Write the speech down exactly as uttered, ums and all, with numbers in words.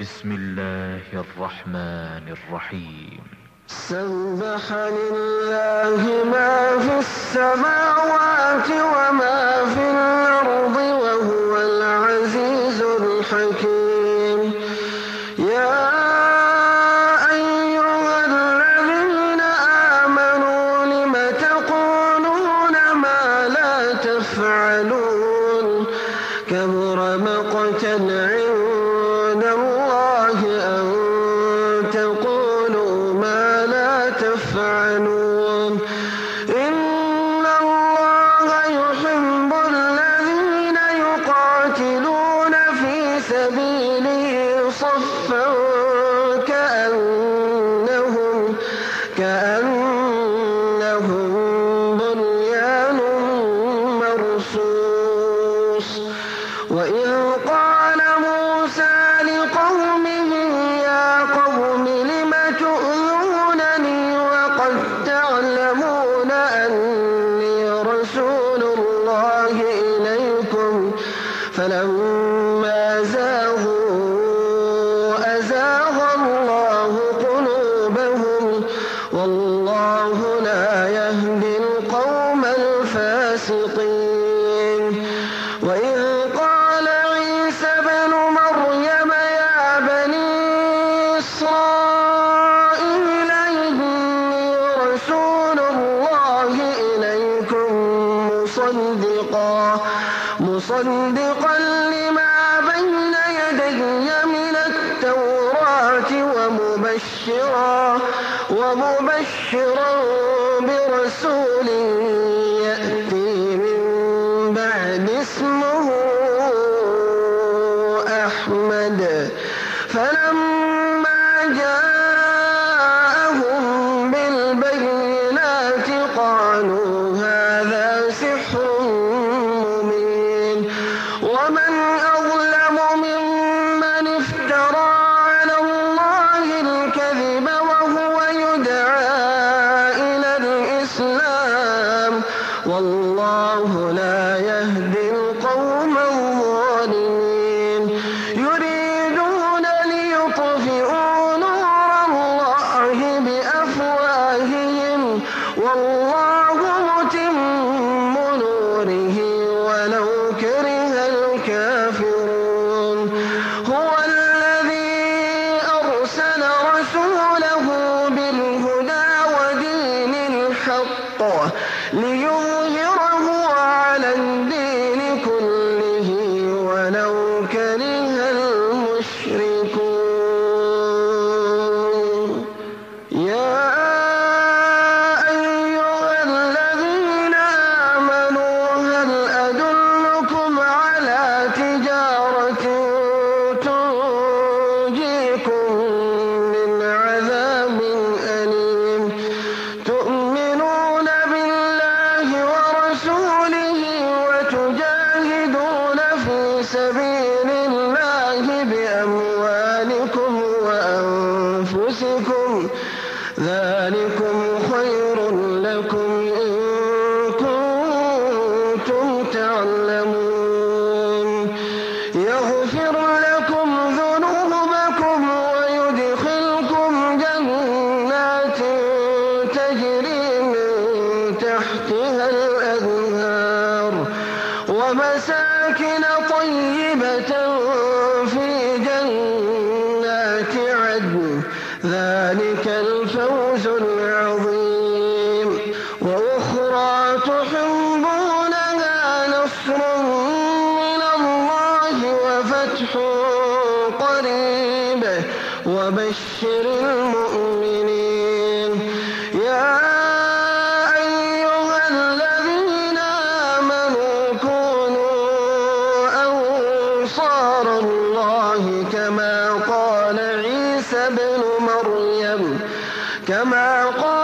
بسم الله الرحمن الرحيم. سبح لله ما في السماوات وما في الأرض وهو العزيز الحكيم. يا أيها الذين آمنوا لم تقولون ما لا تفعلون كبر مقتا عند الله أن تقولوا ما لا تفعلون. إن الله يحب الذين يقاتلون في سبيله صفا كأنهم كأنهم بنيان مرصوص. وإذ قال موسى لقومه يا قوم لم تؤذونني وقد تعلمون أني رسول الله إليكم فلما زاغوا أزاغ الله قلوبهم والله لا يهدي القوم الفاسقين. وإذ قال عيسى ابن مريم يا بني إسرائيل إني رسول الله إليكم مصدقا مصدقا لما بين يدي من التوراة ومبشرا ومبشرا برسول يأتي من بعد اسمه أحمد. فلما جاءهم بالبينات قالوا هذا سحر مبين. ومن أظلم ممن افترى على الله الكذب وهو يدعى إلى الإسلام والله لا يهدي القوم الظالمين. يريدون ليطفئوا نور الله بأفواههم والله متم نوره ولو كره الكافرون. هو الذي أرسل رسوله بالهدى ودين الحق ليظهره على الدين كله ولو كره المشركون. يا أيها الذين آمنوا هل أدلكم على تجارة تنجيكم من عذاب أليم تؤمنون بالله ورسوله وتجاهدون في سبيل الله بأموالكم وأنفسكم ذلكم خير لكم إن كنتم تعلمون. يغفر لكم ذنوبكم ويدخلكم جنات تجري من تحتها الأنهار ومساكن طيبة في جنات عدن ذلك الفوز العظيم. وأخرى تحبونها نصر من الله وفتح قريب وبشر المؤمنين. يا أيها الذين آمنوا كونوا أنصار الله كما قال عيسى ابن مريم كما قال